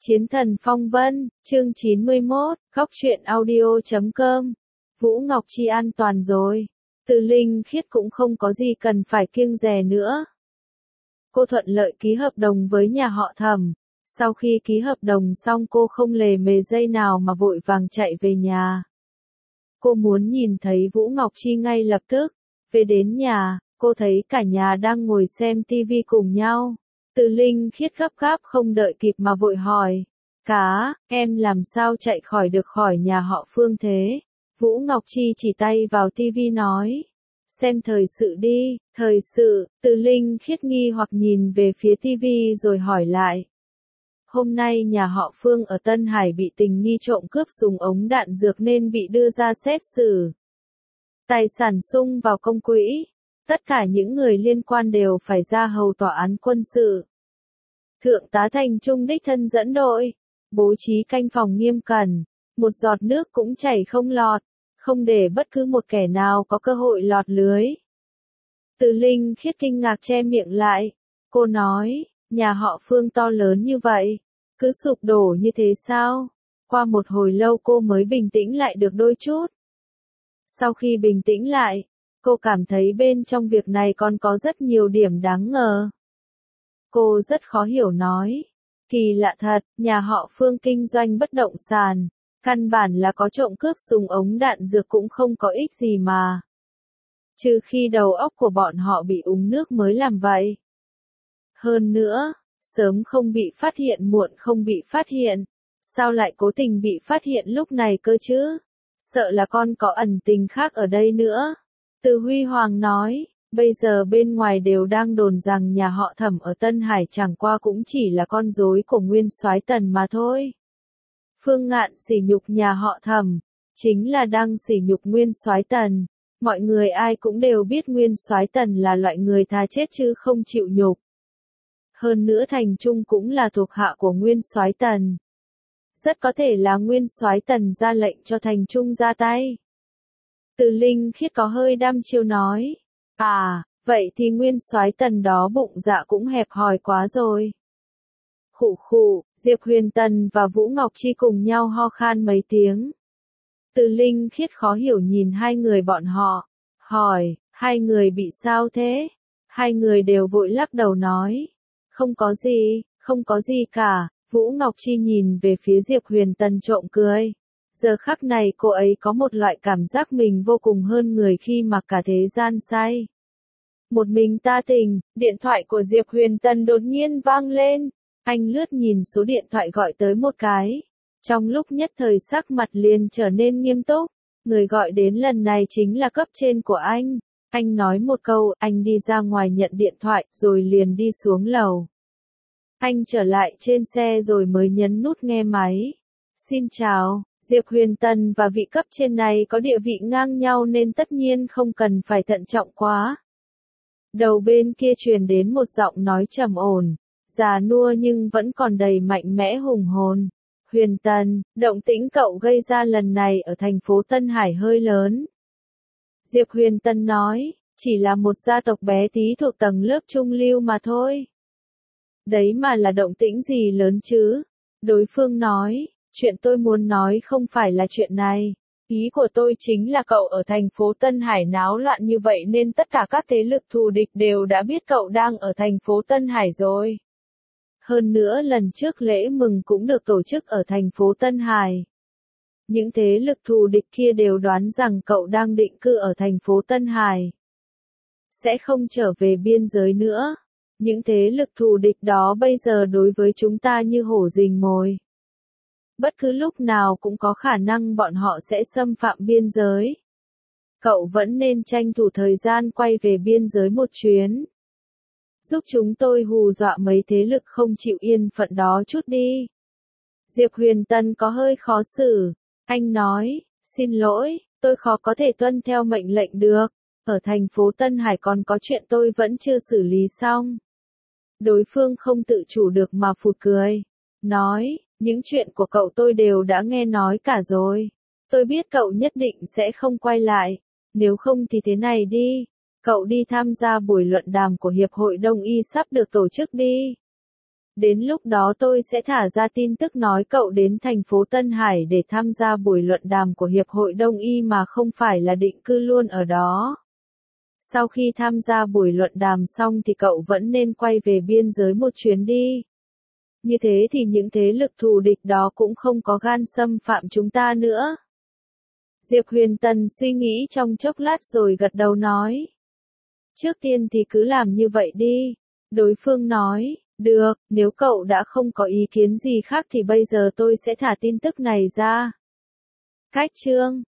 Chiến thần phong vân, chương 91, khóc chuyện audio.com. Vũ Ngọc Chi an toàn rồi. Từ Linh Khiết cũng không có gì cần phải kiêng dè nữa. Cô thuận lợi ký hợp đồng với nhà họ Thẩm. Sau khi ký hợp đồng xong cô không lề mề giây nào mà vội vàng chạy về nhà. Cô muốn nhìn thấy Vũ Ngọc Chi ngay lập tức. Về đến nhà, cô thấy cả nhà đang ngồi xem tivi cùng nhau. Từ Linh Khiết gấp gáp không đợi kịp mà vội hỏi. Cá, em làm sao chạy khỏi được khỏi nhà họ Phương thế? Vũ Ngọc Chi chỉ tay vào tivi nói. Xem thời sự đi, thời sự. Từ Linh Khiết nghi hoặc nhìn về phía tivi rồi hỏi lại. Hôm nay nhà họ Phương ở Tân Hải bị tình nghi trộm cướp súng ống đạn dược nên bị đưa ra xét xử. Tài sản sung vào công quỹ. Tất cả những người liên quan đều phải ra hầu tòa án quân sự. Thượng tá Thành Trung đích thân dẫn đội, bố trí canh phòng nghiêm cẩn, một giọt nước cũng chảy không lọt, không để bất cứ một kẻ nào có cơ hội lọt lưới. Từ Linh Khiết kinh ngạc che miệng lại, cô nói, nhà họ Phương to lớn như vậy, cứ sụp đổ như thế sao? Qua một hồi lâu cô mới bình tĩnh lại được đôi chút. Sau khi bình tĩnh lại, cô cảm thấy bên trong việc này còn có rất nhiều điểm đáng ngờ. Cô rất khó hiểu nói. Kỳ lạ thật, nhà họ Phương kinh doanh bất động sản. Căn bản là có trộm cướp súng ống đạn dược cũng không có ích gì mà. Trừ khi đầu óc của bọn họ bị uống nước mới làm vậy. Hơn nữa, sớm không bị phát hiện muộn không bị phát hiện. Sao lại cố tình bị phát hiện lúc này cơ chứ? Sợ là con có ẩn tình khác ở đây nữa. Từ Huy Hoàng nói. Bây giờ bên ngoài đều đang đồn rằng nhà họ Thẩm ở Tân Hải chẳng qua cũng chỉ là con rối của Nguyên Soái Tần mà thôi. Phương Ngạn sỉ nhục nhà họ Thẩm, chính là đang sỉ nhục Nguyên Soái Tần. Mọi người ai cũng đều biết Nguyên Soái Tần là loại người thà chết chứ không chịu nhục. Hơn nữa Thành Trung cũng là thuộc hạ của Nguyên Soái Tần. Rất có thể là Nguyên Soái Tần ra lệnh cho Thành Trung ra tay. Từ Linh Khiết có hơi đăm chiêu nói. À, vậy thì Nguyên Soái Tần đó bụng dạ cũng hẹp hòi quá rồi. Khụ khụ, Diệp Huyền Tần và Vũ Ngọc Chi cùng nhau ho khan mấy tiếng. Từ Linh Khiết khó hiểu nhìn hai người bọn họ, hỏi, hai người bị sao thế? Hai người đều vội lắc đầu nói, không có gì cả. Vũ Ngọc Chi nhìn về phía Diệp Huyền Tần trộm cười. Giờ khắc này cô ấy có một loại cảm giác mình vô cùng hơn người khi mà cả thế gian say. Một mình ta tỉnh, điện thoại của Diệp Huyền Tần đột nhiên vang lên. Anh lướt nhìn số điện thoại gọi tới một cái. Trong lúc nhất thời sắc mặt liền trở nên nghiêm túc. Người gọi đến lần này chính là cấp trên của anh. Anh nói một câu, anh đi ra ngoài nhận điện thoại, rồi liền đi xuống lầu. Anh trở lại trên xe rồi mới nhấn nút nghe máy. Xin chào. Diệp Huyền Tần và vị cấp trên này có địa vị ngang nhau nên tất nhiên không cần phải thận trọng quá. Đầu bên kia truyền đến một giọng nói trầm ổn, già nua nhưng vẫn còn đầy mạnh mẽ hùng hồn. Huyền Tần, động tĩnh cậu gây ra lần này ở thành phố Tân Hải hơi lớn. Diệp Huyền Tần nói, chỉ là một gia tộc bé tí thuộc tầng lớp trung lưu mà thôi. Đấy mà là động tĩnh gì lớn chứ? Đối phương nói. Chuyện tôi muốn nói không phải là chuyện này. Ý của tôi chính là cậu ở thành phố Tân Hải náo loạn như vậy nên tất cả các thế lực thù địch đều đã biết cậu đang ở thành phố Tân Hải rồi. Hơn nữa lần trước lễ mừng cũng được tổ chức ở thành phố Tân Hải. Những thế lực thù địch kia đều đoán rằng cậu đang định cư ở thành phố Tân Hải. Sẽ không trở về biên giới nữa. Những thế lực thù địch đó bây giờ đối với chúng ta như hổ rình mồi. Bất cứ lúc nào cũng có khả năng bọn họ sẽ xâm phạm biên giới. Cậu vẫn nên tranh thủ thời gian quay về biên giới một chuyến. Giúp chúng tôi hù dọa mấy thế lực không chịu yên phận đó chút đi. Diệp Huyền Tần có hơi khó xử. Anh nói, xin lỗi, tôi khó có thể tuân theo mệnh lệnh được. Ở thành phố Tân Hải còn có chuyện tôi vẫn chưa xử lý xong. Đối phương không tự chủ được mà phụt cười. Nói, những chuyện của cậu tôi đều đã nghe nói cả rồi. Tôi biết cậu nhất định sẽ không quay lại. Nếu không thì thế này đi. Cậu đi tham gia buổi luận đàm của Hiệp hội Đông y sắp được tổ chức đi. Đến lúc đó tôi sẽ thả ra tin tức nói cậu đến thành phố Tân Hải để tham gia buổi luận đàm của Hiệp hội Đông y mà không phải là định cư luôn ở đó. Sau khi tham gia buổi luận đàm xong thì cậu vẫn nên quay về biên giới một chuyến đi. Như thế thì những thế lực thù địch đó cũng không có gan xâm phạm chúng ta nữa. Diệp Huyền Tần suy nghĩ trong chốc lát rồi gật đầu nói. Trước tiên thì cứ làm như vậy đi. Đối phương nói, được, nếu cậu đã không có ý kiến gì khác thì bây giờ tôi sẽ thả tin tức này ra. Cách chương